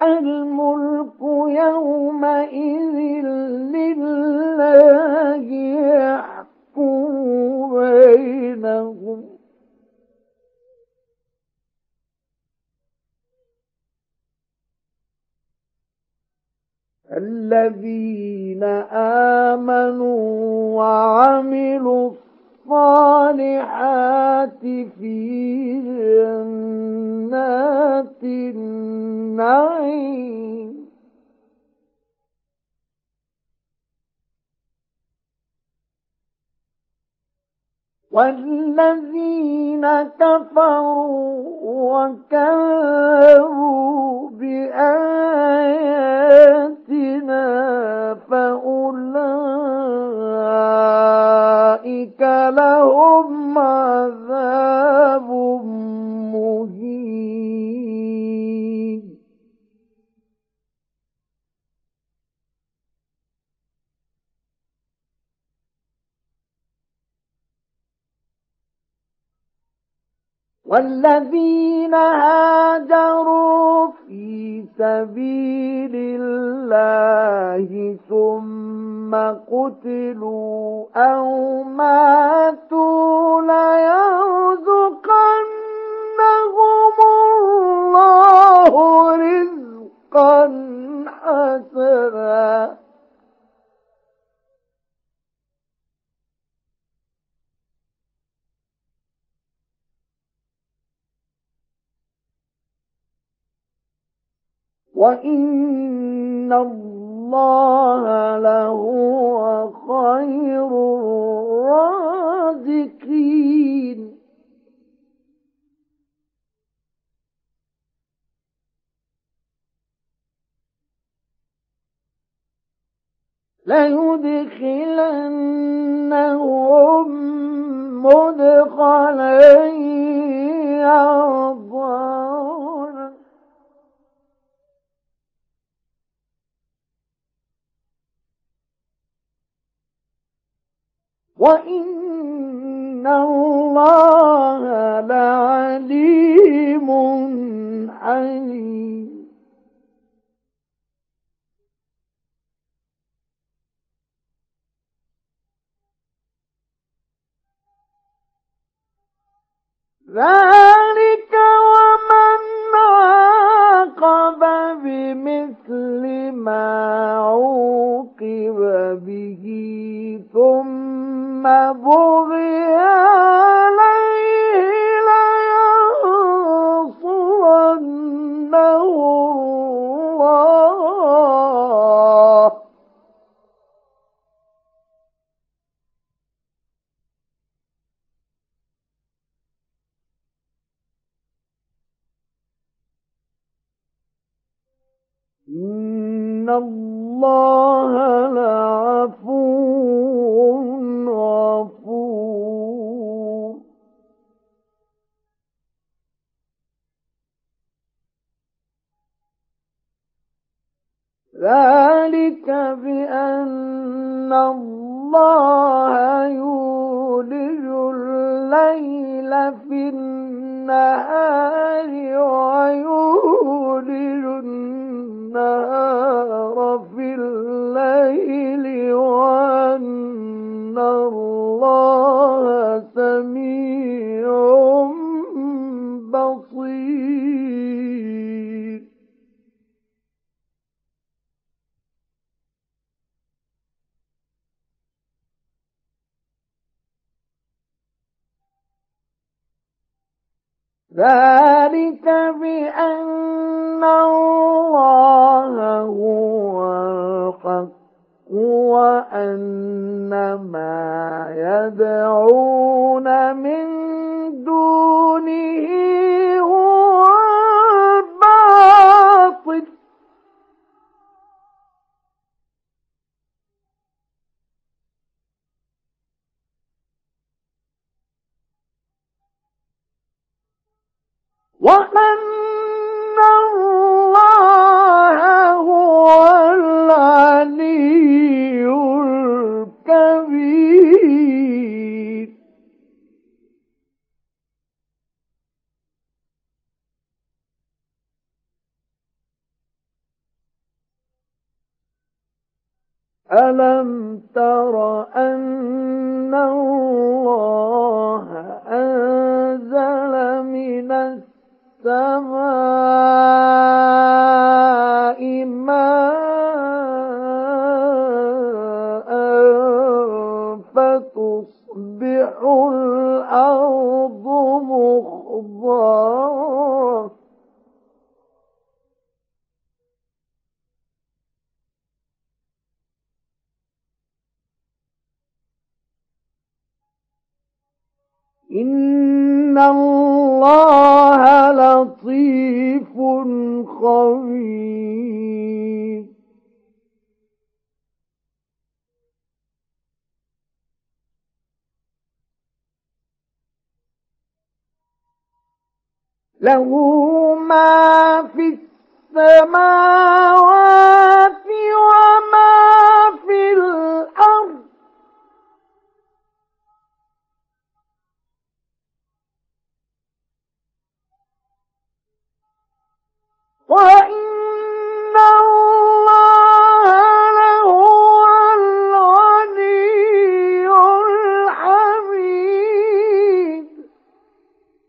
الملك يومئذ لله يحكم بينهم الذين آمنوا وعملوا الصالحات في جنات النعيم والذين كفروا وكذبوا بآياتنا فأولئك لهم عذاب مهين والذين هاجروا في سبيل الله ثم قتلوا أو ماتوا ليرزقنهم الله رزقا حسنا وإن الله لهو خير الرازقين ليدخلنهم مدخلا يرضونه وإن الله لعليم حليم ذلك ومن عاقب بمثل ما عوقب به ثم بغي عليه لينصرنه الله إن الله لعفو غفور ذلك بأن الله يولج الليل في النهار ويولج النهار في الليل وأن الله سميع بصير ذلك بأن الله هو الحق وأن ما يدعون من دونه هو الباطل وأن الله هو العلي الكبير ألم تر أن الله أنزل من السماء ماء فتصبح الأرض مخضرا إن الله لطيف خبير له ما في السماوات وما في الأرض وإن